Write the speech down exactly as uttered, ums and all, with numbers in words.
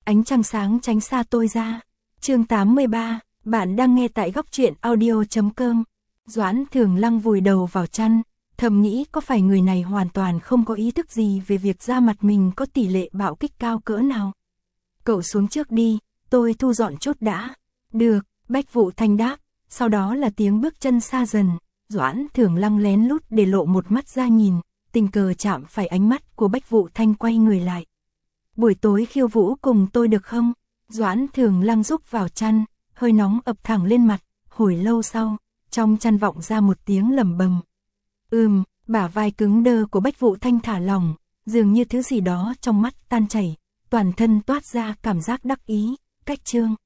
ánh trăng sáng tránh xa tôi ra. Chương tám mươi ba, bạn đang nghe tại góc truyện audio chấm com. Doãn Thường Lăng vùi đầu vào chăn, thầm nghĩ có phải người này hoàn toàn không có ý thức gì về việc da mặt mình có tỷ lệ bạo kích cao cỡ nào. Cậu xuống trước đi, tôi thu dọn chút đã. Được, Bách Vụ Thanh đáp, sau đó là tiếng bước chân xa dần. Doãn Thường Lăng lén lút để lộ một mắt ra nhìn, tình cờ chạm phải ánh mắt của Bách Vụ Thanh quay người lại. Buổi tối khiêu vũ cùng tôi được không? Doãn Thường Lăng rúc vào chăn, hơi nóng ập thẳng lên mặt, hồi lâu sau, trong chăn vọng ra một tiếng lẩm bẩm. Ừm, bả vai cứng đơ của Bách Vụ Thanh thả lỏng, dường như thứ gì đó trong mắt tan chảy, toàn thân toát ra cảm giác đắc ý. Cách chương